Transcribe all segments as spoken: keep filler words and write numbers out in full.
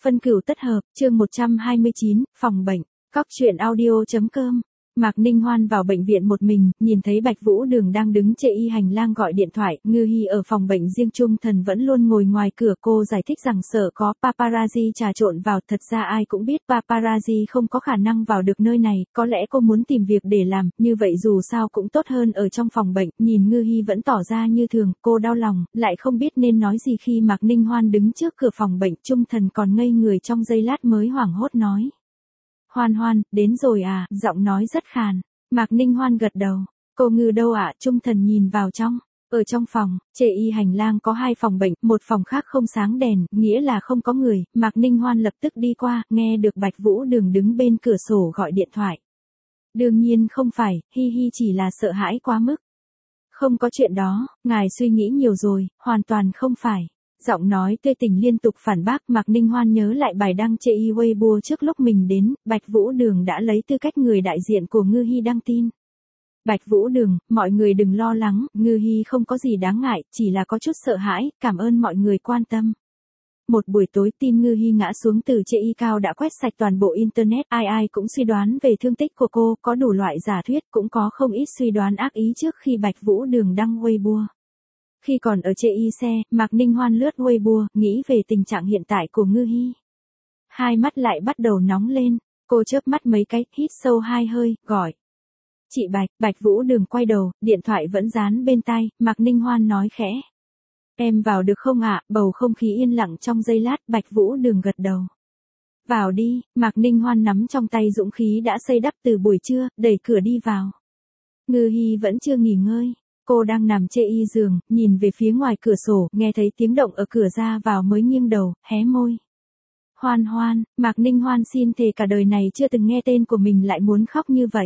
Phân cửu tất hợp, chương một trăm hai mươi chín, phòng bệnh. Cóc truyện audio chấm com. Mạc Ninh Hoan vào bệnh viện một mình, nhìn thấy Bạch Vũ Đường đang đứng chệ y hành lang gọi điện thoại, Ngư Hi ở phòng bệnh riêng Trung Thần vẫn luôn ngồi ngoài cửa. Cô giải thích rằng sợ có paparazzi trà trộn vào, thật ra ai cũng biết paparazzi không có khả năng vào được nơi này, có lẽ cô muốn tìm việc để làm, như vậy dù sao cũng tốt hơn ở trong phòng bệnh. Nhìn Ngư Hi vẫn tỏ ra như thường, cô đau lòng, lại không biết nên nói gì khi Mạc Ninh Hoan đứng trước cửa phòng bệnh. Trung Thần còn ngây người trong giây lát mới hoảng hốt nói. Hoan Hoan, đến rồi à, giọng nói rất khàn. Mạc Ninh Hoan gật đầu. Cô Ngư đâu ạ? À? Trung Thần nhìn vào trong. Ở trong phòng, chệ y hành lang có hai phòng bệnh, một phòng khác không sáng đèn, nghĩa là không có người. Mạc Ninh Hoan lập tức đi qua, nghe được Bạch Vũ Đường đứng bên cửa sổ gọi điện thoại. Đương nhiên không phải, Hi Hi chỉ là sợ hãi quá mức. Không có chuyện đó, ngài suy nghĩ nhiều rồi, hoàn toàn không phải. Giọng nói tươi tỉnh liên tục phản bác. Mạc Ninh Hoan nhớ lại bài đăng chệ y Weibo trước lúc mình đến, Bạch Vũ Đường đã lấy tư cách người đại diện của Ngư Hi đăng tin. Bạch Vũ Đường, mọi người đừng lo lắng, Ngư Hi không có gì đáng ngại, chỉ là có chút sợ hãi, cảm ơn mọi người quan tâm. Một buổi tối tin Ngư Hi ngã xuống từ chệ y cao đã quét sạch toàn bộ Internet, ai ai cũng suy đoán về thương tích của cô, có đủ loại giả thuyết, cũng có không ít suy đoán ác ý trước khi Bạch Vũ Đường đăng Weibo. Khi còn ở chệ y xe, Mạc Ninh Hoan lướt Weibo, nghĩ về tình trạng hiện tại của Ngư Hi. Hai mắt lại bắt đầu nóng lên, cô chớp mắt mấy cái, hít sâu hai hơi, gọi. Chị Bạch, Bạch Vũ Đường quay đầu, điện thoại vẫn dán bên tai, Mạc Ninh Hoan nói khẽ. Em vào được không ạ? Bầu không khí yên lặng trong giây lát, Bạch Vũ Đường gật đầu. Vào đi, Mạc Ninh Hoan nắm trong tay dũng khí đã xây đắp từ buổi trưa, đẩy cửa đi vào. Ngư Hi vẫn chưa nghỉ ngơi. Cô đang nằm chệ y giường, nhìn về phía ngoài cửa sổ, nghe thấy tiếng động ở cửa ra vào mới nghiêng đầu, hé môi. Hoan Hoan, Mạc Ninh Hoan xin thề cả đời này chưa từng nghe tên của mình lại muốn khóc như vậy.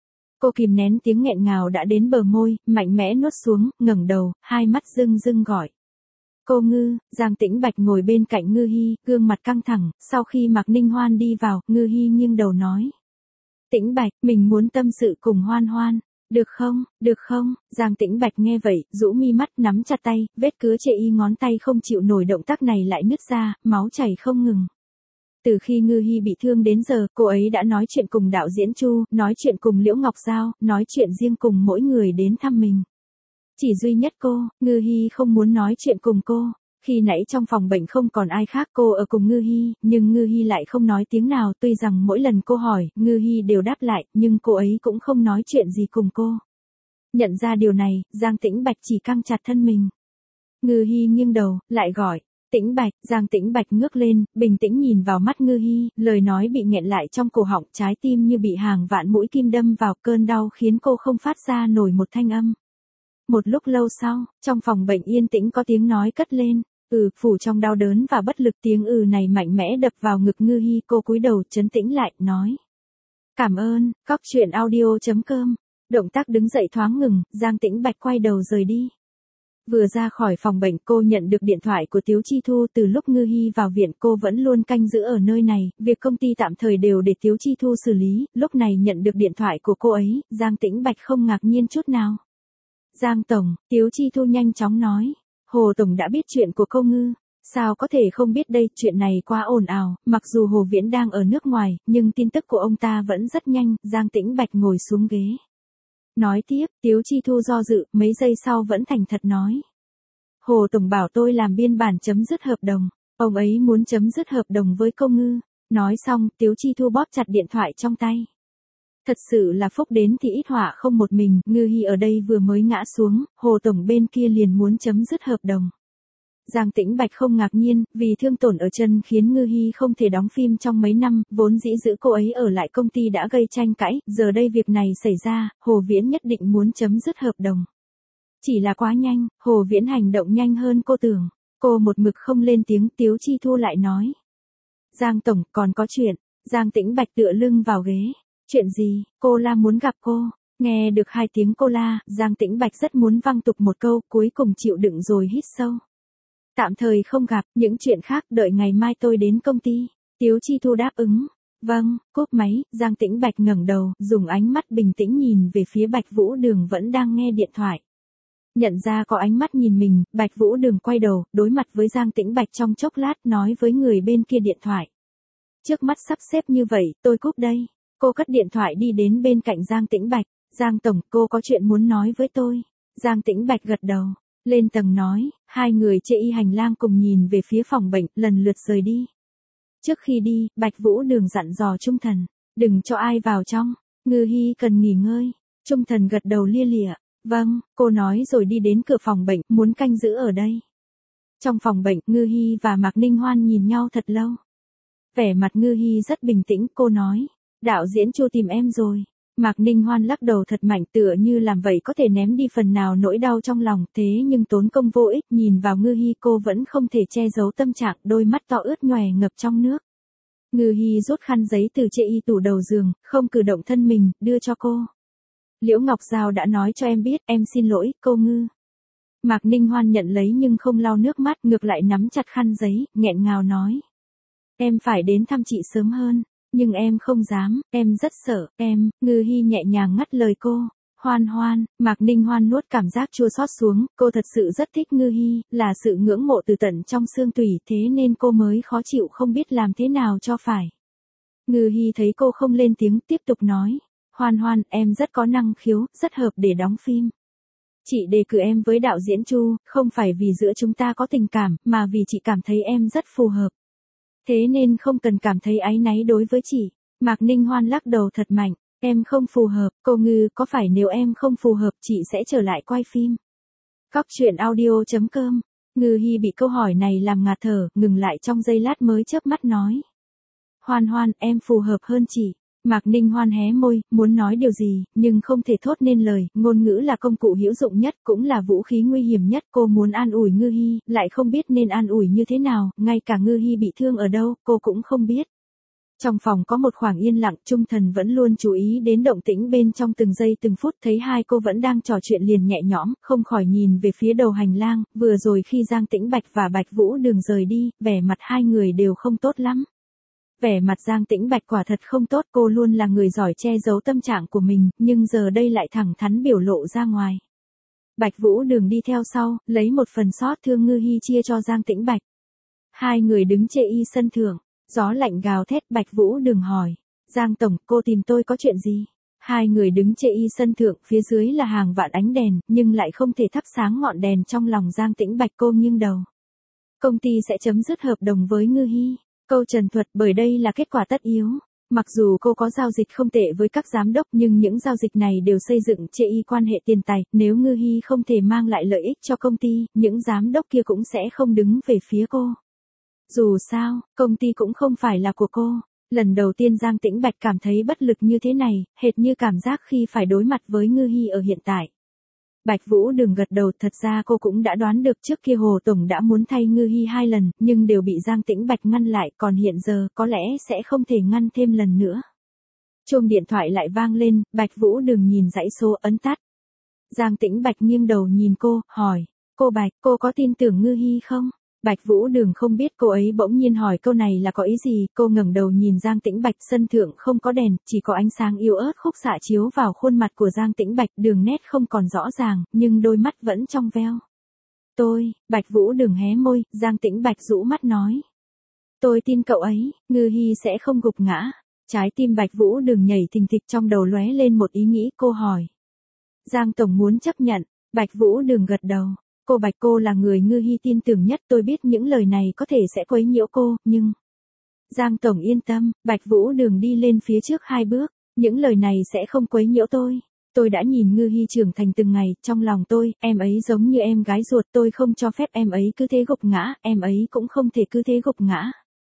Cô kìm nén tiếng nghẹn ngào đã đến bờ môi, mạnh mẽ nuốt xuống, ngẩng đầu, hai mắt rưng rưng gọi. Cô Ngư, Giang Tĩnh Bạch ngồi bên cạnh Ngư Hi, gương mặt căng thẳng, sau khi Mạc Ninh Hoan đi vào, Ngư Hi nghiêng đầu nói. Tĩnh Bạch, mình muốn tâm sự cùng Hoan Hoan. Được không, được không, Giang Tĩnh Bạch nghe vậy, rũ mi mắt nắm chặt tay, vết cứa chệ y ngón tay không chịu nổi động tác này lại nứt ra, máu chảy không ngừng. Từ khi Ngư Hi bị thương đến giờ, cô ấy đã nói chuyện cùng đạo diễn Chu, nói chuyện cùng Liễu Ngọc Giao, nói chuyện riêng cùng mỗi người đến thăm mình. Chỉ duy nhất cô, Ngư Hi không muốn nói chuyện cùng cô. Khi nãy trong phòng bệnh không còn ai khác, cô ở cùng Ngư Hi, nhưng Ngư Hi lại không nói tiếng nào, tuy rằng mỗi lần cô hỏi, Ngư Hi đều đáp lại, nhưng cô ấy cũng không nói chuyện gì cùng cô. Nhận ra điều này, Giang Tĩnh Bạch chỉ căng chặt thân mình. Ngư Hi nghiêng đầu, lại gọi, Tĩnh Bạch, Giang Tĩnh Bạch ngước lên, bình tĩnh nhìn vào mắt Ngư Hi, lời nói bị nghẹn lại trong cổ họng, trái tim như bị hàng vạn mũi kim đâm vào, cơn đau khiến cô không phát ra nổi một thanh âm. Một lúc lâu sau, trong phòng bệnh yên tĩnh có tiếng nói cất lên, ừ, phủ trong đau đớn và bất lực, tiếng ừ này mạnh mẽ đập vào ngực Ngư Hi, cô cúi đầu trấn tĩnh lại, nói. Cảm ơn, cóc truyện audio chấm com. Động tác đứng dậy thoáng ngừng, Giang Tĩnh Bạch quay đầu rời đi. Vừa ra khỏi phòng bệnh cô nhận được điện thoại của Tiếu Chi Thu. Từ lúc Ngư Hi vào viện cô vẫn luôn canh giữ ở nơi này, việc công ty tạm thời đều để Tiếu Chi Thu xử lý, lúc này nhận được điện thoại của cô ấy, Giang Tĩnh Bạch không ngạc nhiên chút nào. Giang Tổng, Tiếu Chi Thu nhanh chóng nói, Hồ Tổng đã biết chuyện của cô Ngư, sao có thể không biết đây, chuyện này quá ồn ào, mặc dù Hồ Viễn đang ở nước ngoài, nhưng tin tức của ông ta vẫn rất nhanh. Giang Tĩnh Bạch ngồi xuống ghế. Nói tiếp, Tiếu Chi Thu do dự, mấy giây sau vẫn thành thật nói. Hồ Tổng bảo tôi làm biên bản chấm dứt hợp đồng, ông ấy muốn chấm dứt hợp đồng với cô Ngư. Nói xong, Tiếu Chi Thu bóp chặt điện thoại trong tay. Thật sự là phúc đến thì ít họa không một mình, Ngư Hi ở đây vừa mới ngã xuống, Hồ Tổng bên kia liền muốn chấm dứt hợp đồng. Giang Tĩnh Bạch không ngạc nhiên, vì thương tổn ở chân khiến Ngư Hi không thể đóng phim trong mấy năm, vốn dĩ giữ cô ấy ở lại công ty đã gây tranh cãi, giờ đây việc này xảy ra, Hồ Viễn nhất định muốn chấm dứt hợp đồng. Chỉ là quá nhanh, Hồ Viễn hành động nhanh hơn cô tưởng. Cô một mực không lên tiếng, Tiếu Chi Thu lại nói. Giang Tổng, còn có chuyện. Giang Tĩnh Bạch tựa lưng vào ghế. Chuyện gì? Cô La muốn gặp cô. Nghe được hai tiếng cô La, Giang Tĩnh Bạch rất muốn văng tục một câu, cuối cùng chịu đựng rồi hít sâu. Tạm thời không gặp, những chuyện khác đợi ngày mai tôi đến công ty. Tiếu Chi Thu đáp ứng. Vâng, cúp máy, Giang Tĩnh Bạch ngẩng đầu, dùng ánh mắt bình tĩnh nhìn về phía Bạch Vũ Đường vẫn đang nghe điện thoại. Nhận ra có ánh mắt nhìn mình, Bạch Vũ Đường quay đầu, đối mặt với Giang Tĩnh Bạch trong chốc lát nói với người bên kia điện thoại. Trước mắt sắp xếp như vậy, tôi cúp đây. Cô cất điện thoại đi đến bên cạnh Giang Tĩnh Bạch. Giang Tổng, cô có chuyện muốn nói với tôi. Giang Tĩnh Bạch gật đầu. Lên tầng nói, hai người chê y hành lang cùng nhìn về phía phòng bệnh, lần lượt rời đi. Trước khi đi, Bạch Vũ Đường dặn dò Trung Thần, đừng cho ai vào trong, Ngư Hi cần nghỉ ngơi. Trung Thần gật đầu lia lịa, vâng, cô nói rồi đi đến cửa phòng bệnh, muốn canh giữ ở đây. Trong phòng bệnh, Ngư Hi và Mạc Ninh Hoan nhìn nhau thật lâu. Vẻ mặt Ngư Hi rất bình tĩnh, cô nói, đạo diễn Chu tìm em rồi. Mạc Ninh Hoan lắc đầu thật mạnh, tựa như làm vậy có thể ném đi phần nào nỗi đau trong lòng, thế nhưng tốn công vô ích, nhìn vào Ngư Hi cô vẫn không thể che giấu tâm trạng, đôi mắt to ướt nhòe ngập trong nước. Ngư Hi rút khăn giấy từ chê y tủ đầu giường, không cử động thân mình, đưa cho cô. Liễu Ngọc Giao đã nói cho em biết, em xin lỗi, cô Ngư. Mạc Ninh Hoan nhận lấy nhưng không lau nước mắt, ngược lại nắm chặt khăn giấy, nghẹn ngào nói. Em phải đến thăm chị sớm hơn. Nhưng em không dám, em rất sợ, em, Ngư Hi nhẹ nhàng ngắt lời cô. Hoan Hoan, Mạc Ninh Hoan nuốt cảm giác chua xót xuống, cô thật sự rất thích Ngư Hi, là sự ngưỡng mộ từ tận trong xương tủy, thế nên cô mới khó chịu không biết làm thế nào cho phải. Ngư Hi thấy cô không lên tiếng, tiếp tục nói. Hoan Hoan, em rất có năng khiếu, rất hợp để đóng phim. Chị đề cử em với đạo diễn Chu, không phải vì giữa chúng ta có tình cảm, mà vì chị cảm thấy em rất phù hợp. Thế nên không cần cảm thấy áy náy đối với chị. Mạc Ninh Hoan lắc đầu thật mạnh. Em không phù hợp, cô Ngư, có phải nếu em không phù hợp chị sẽ trở lại quay phim? Cóc truyện audio chấm com. Ngư Hi bị câu hỏi này làm ngạt thở, ngừng lại trong giây lát mới chớp mắt nói. Hoan Hoan, em phù hợp hơn chị. Mạc Ninh Hoan hé môi, muốn nói điều gì, nhưng không thể thốt nên lời, ngôn ngữ là công cụ hữu dụng nhất, cũng là vũ khí nguy hiểm nhất, cô muốn an ủi Ngư Hi, lại không biết nên an ủi như thế nào, ngay cả Ngư Hi bị thương ở đâu, cô cũng không biết. Trong phòng có một khoảng yên lặng, Trung Thần vẫn luôn chú ý đến động tĩnh bên trong từng giây từng phút, thấy hai cô vẫn đang trò chuyện liền nhẹ nhõm, không khỏi nhìn về phía đầu hành lang, vừa rồi khi Giang Tĩnh Bạch và Bạch Vũ Đường rời đi, vẻ mặt hai người đều không tốt lắm. Vẻ mặt Giang Tĩnh Bạch quả thật không tốt, cô luôn là người giỏi che giấu tâm trạng của mình, nhưng giờ đây lại thẳng thắn biểu lộ ra ngoài. Bạch Vũ Đường đi theo sau, lấy một phần xót thương Ngư Hi chia cho Giang Tĩnh Bạch. Hai người đứng chê y sân thượng, gió lạnh gào thét, Bạch Vũ Đường hỏi. Giang Tổng, cô tìm tôi có chuyện gì? Hai người đứng chê y sân thượng, phía dưới là hàng vạn ánh đèn, nhưng lại không thể thắp sáng ngọn đèn trong lòng Giang Tĩnh Bạch, cô nghiêng đầu. Công ty sẽ chấm dứt hợp đồng với Ngư Hi. Câu trần thuật, bởi đây là kết quả tất yếu. Mặc dù cô có giao dịch không tệ với các giám đốc nhưng những giao dịch này đều xây dựng chê y quan hệ tiền tài, nếu Ngư Hi không thể mang lại lợi ích cho công ty, những giám đốc kia cũng sẽ không đứng về phía cô. Dù sao, công ty cũng không phải là của cô. Lần đầu tiên Giang Tĩnh Bạch cảm thấy bất lực như thế này, hệt như cảm giác khi phải đối mặt với Ngư Hi ở hiện tại. Bạch Vũ Đường gật đầu, thật ra cô cũng đã đoán được trước kia Hồ Tổng đã muốn thay Ngư Hi hai lần, nhưng đều bị Giang Tĩnh Bạch ngăn lại, còn hiện giờ có lẽ sẽ không thể ngăn thêm lần nữa. Chuông điện thoại lại vang lên, Bạch Vũ Đường nhìn dãy số ấn tắt. Giang Tĩnh Bạch nghiêng đầu nhìn cô, hỏi, cô Bạch, cô có tin tưởng Ngư Hi không? Bạch Vũ Đường không biết cô ấy bỗng nhiên hỏi câu này là có ý gì, cô ngẩng đầu nhìn Giang Tĩnh Bạch, sân thượng không có đèn, chỉ có ánh sáng yếu ớt khúc xạ chiếu vào khuôn mặt của Giang Tĩnh Bạch, đường nét không còn rõ ràng, nhưng đôi mắt vẫn trong veo. Tôi, Bạch Vũ Đường hé môi, Giang Tĩnh Bạch rũ mắt nói. Tôi tin cậu ấy, Ngư Hi sẽ không gục ngã. Trái tim Bạch Vũ Đường nhảy thình thịch, trong đầu lóe lên một ý nghĩ, cô hỏi. Giang Tổng muốn chấp nhận, Bạch Vũ Đường gật đầu. Cô Bạch, cô là người Ngư Hi tin tưởng nhất, tôi biết những lời này có thể sẽ quấy nhiễu cô, nhưng... Giang Tổng yên tâm, Bạch Vũ Đường đi lên phía trước hai bước, những lời này sẽ không quấy nhiễu tôi. Tôi đã nhìn Ngư Hi trưởng thành từng ngày, trong lòng tôi, em ấy giống như em gái ruột, tôi không cho phép em ấy cứ thế gục ngã, em ấy cũng không thể cứ thế gục ngã.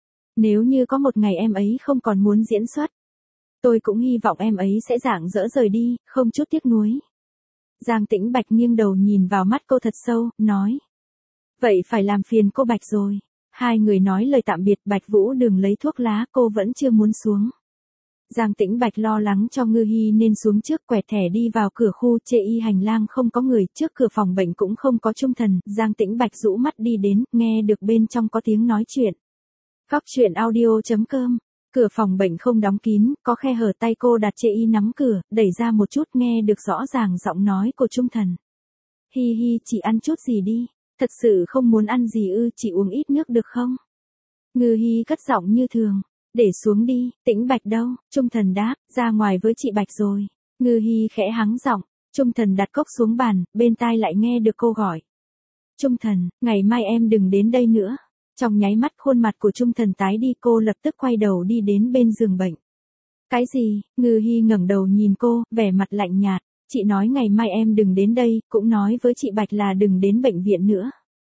Nếu như có một ngày em ấy không còn muốn diễn xuất, tôi cũng hy vọng em ấy sẽ rạng rỡ rời đi, không chút tiếc nuối. Giang Tĩnh Bạch nghiêng đầu nhìn vào mắt cô thật sâu, nói. Vậy phải làm phiền cô Bạch rồi. Hai người nói lời tạm biệt, Bạch Vũ Đường lấy thuốc lá, cô vẫn chưa muốn xuống. Giang Tĩnh Bạch lo lắng cho Ngư Hi nên xuống trước, quẹt thẻ đi vào cửa khu, chê y hành lang không có người, trước cửa phòng bệnh cũng không có Trung Thần, Giang Tĩnh Bạch rũ mắt đi đến, nghe được bên trong có tiếng nói chuyện. Cóc truyện audio chấm com. Cửa phòng bệnh không đóng kín, có khe hở, tay cô đặt chê y nắm cửa, đẩy ra một chút, nghe được rõ ràng giọng nói của Trung Thần. Hi hi, chị ăn chút gì đi. Thật sự không muốn ăn gì ư, chị uống ít nước được không? Ngư Hi cất giọng như thường. Để xuống đi, Tĩnh Bạch đâu? Trung Thần đáp, ra ngoài với chị Bạch rồi. Ngư Hi khẽ hắng giọng. Trung Thần đặt cốc xuống bàn, bên tai lại nghe được cô gọi. Trung Thần, ngày mai em đừng đến đây nữa. Trong nháy mắt khuôn mặt của Trung Thần tái đi, cô lập tức quay đầu đi đến bên giường bệnh. Cái gì? Ngư Hi ngẩng đầu nhìn cô, vẻ mặt lạnh nhạt. Chị nói ngày mai em đừng đến đây, cũng nói với chị Bạch là đừng đến bệnh viện nữa.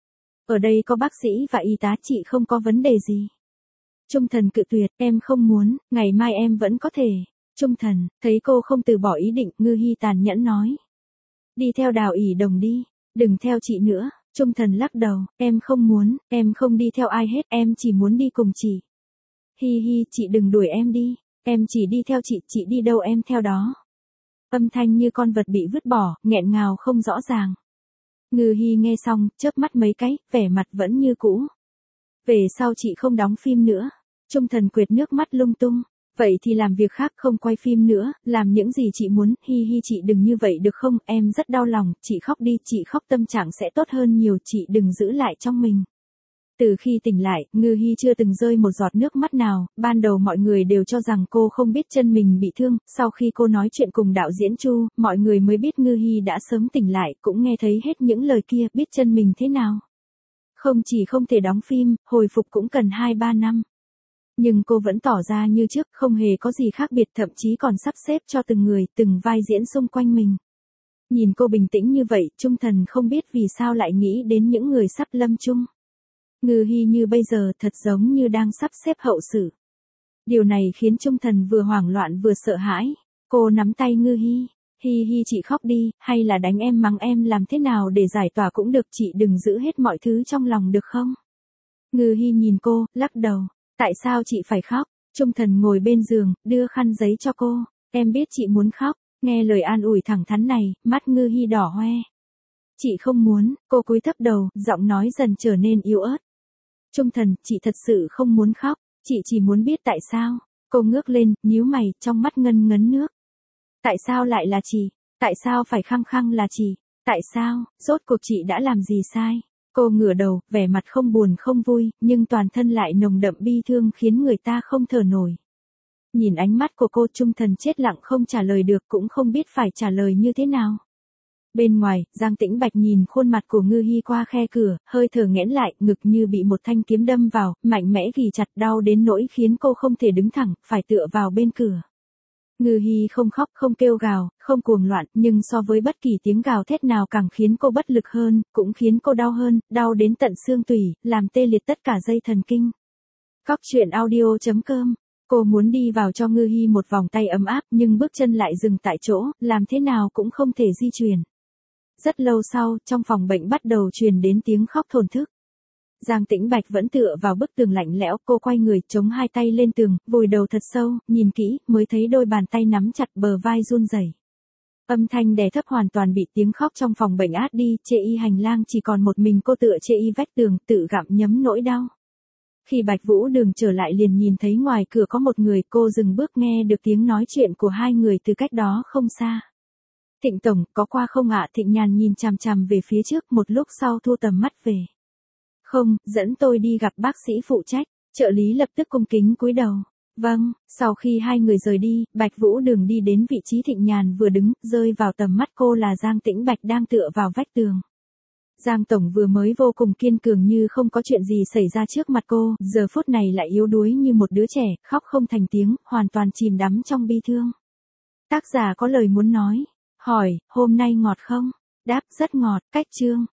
Ở đây có bác sĩ và y tá, chị không có vấn đề gì. Trung Thần cự tuyệt, em không muốn, ngày mai em vẫn có thể. Trung Thần, thấy cô không từ bỏ ý định, Ngư Hi tàn nhẫn nói. Đi theo Đào ỷ đồng đi, đừng theo chị nữa. Trung Thần lắc đầu, em không muốn, em không đi theo ai hết, em chỉ muốn đi cùng chị. Hi hi, chị đừng đuổi em đi, em chỉ đi theo chị, chị đi đâu em theo đó. Âm thanh như con vật bị vứt bỏ, nghẹn ngào không rõ ràng. Ngư Hi nghe xong, chớp mắt mấy cái, vẻ mặt vẫn như cũ. Về sau chị không đóng phim nữa. Trung Thần quệt nước mắt lung tung. Vậy thì làm việc khác, không quay phim nữa, làm những gì chị muốn. Hi hi, chị đừng như vậy được không, em rất đau lòng, chị khóc đi, chị khóc tâm trạng sẽ tốt hơn nhiều, chị đừng giữ lại trong mình. Từ khi tỉnh lại, Ngư Hi chưa từng rơi một giọt nước mắt nào, ban đầu mọi người đều cho rằng cô không biết chân mình bị thương, sau khi cô nói chuyện cùng đạo diễn Chu, mọi người mới biết Ngư Hi đã sớm tỉnh lại, cũng nghe thấy hết những lời kia, biết chân mình thế nào. Không chỉ không thể đóng phim, hồi phục cũng cần hai ba năm. Nhưng cô vẫn tỏ ra như trước, không hề có gì khác biệt, thậm chí còn sắp xếp cho từng người, từng vai diễn xung quanh mình. Nhìn cô bình tĩnh như vậy, Trung Thần không biết vì sao lại nghĩ đến những người sắp lâm chung. Ngư Hi như bây giờ thật giống như đang sắp xếp hậu sự. Điều này khiến Trung Thần vừa hoảng loạn vừa sợ hãi. Cô nắm tay Ngư Hi. Hi hi, chị khóc đi, hay là đánh em mắng em làm thế nào để giải tỏa cũng được, chị đừng giữ hết mọi thứ trong lòng được không? Ngư Hi nhìn cô, lắc đầu. Tại sao chị phải khóc? Trung Thần ngồi bên giường, đưa khăn giấy cho cô. Em biết chị muốn khóc. Nghe lời an ủi thẳng thắn này, mắt Ngư Hi đỏ hoe. Chị không muốn, cô cúi thấp đầu, giọng nói dần trở nên yếu ớt. Trung Thần, chị thật sự không muốn khóc, chị chỉ muốn biết tại sao. Cô ngước lên, nhíu mày, trong mắt ngân ngấn nước. Tại sao lại là chị? Tại sao phải khăng khăng là chị? Tại sao, rốt cuộc chị đã làm gì sai? Cô ngửa đầu, vẻ mặt không buồn không vui, nhưng toàn thân lại nồng đậm bi thương khiến người ta không thở nổi. Nhìn ánh mắt của cô, Trung Thần chết lặng không trả lời được, cũng không biết phải trả lời như thế nào. Bên ngoài, Giang Tĩnh Bạch nhìn khuôn mặt của Ngư Hi qua khe cửa, hơi thở nghẽn lại, ngực như bị một thanh kiếm đâm vào, mạnh mẽ ghì chặt, đau đến nỗi khiến cô không thể đứng thẳng, phải tựa vào bên cửa. Ngư Hi không khóc, không kêu gào, không cuồng loạn, nhưng so với bất kỳ tiếng gào thét nào càng khiến cô bất lực hơn, cũng khiến cô đau hơn, đau đến tận xương tủy, làm tê liệt tất cả dây thần kinh. Cóc truyện audio chấm com. Cô muốn đi vào cho Ngư Hi một vòng tay ấm áp, nhưng bước chân lại dừng tại chỗ, làm thế nào cũng không thể di chuyển. Rất lâu sau, trong phòng bệnh bắt đầu truyền đến tiếng khóc thổn thức. Giang Tĩnh Bạch vẫn tựa vào bức tường lạnh lẽo, cô quay người, chống hai tay lên tường, vùi đầu thật sâu, nhìn kỹ, mới thấy đôi bàn tay nắm chặt bờ vai run rẩy. Âm thanh đè thấp hoàn toàn bị tiếng khóc trong phòng bệnh át đi, chê y hành lang chỉ còn một mình cô tựa chê y vách tường, tự gặm nhấm nỗi đau. Khi Bạch Vũ Đường trở lại liền nhìn thấy ngoài cửa có một người, cô dừng bước nghe được tiếng nói chuyện của hai người từ cách đó không xa. Thịnh Tổng, có qua không ạ? Thịnh Nhàn nhìn chằm chằm về phía trước, một lúc sau thu tầm mắt về. Không, dẫn tôi đi gặp bác sĩ phụ trách. Trợ lý lập tức cung kính cúi đầu. Vâng, sau khi hai người rời đi, Bạch Vũ Đường đi đến vị trí Thịnh Nhàn vừa đứng, rơi vào tầm mắt cô là Giang Tĩnh Bạch đang tựa vào vách tường. Giang Tổng vừa mới vô cùng kiên cường như không có chuyện gì xảy ra trước mặt cô, giờ phút này lại yếu đuối như một đứa trẻ, khóc không thành tiếng, hoàn toàn chìm đắm trong bi thương. Tác giả có lời muốn nói. Hỏi, hôm nay ngọt không? Đáp, rất ngọt. Cách chương.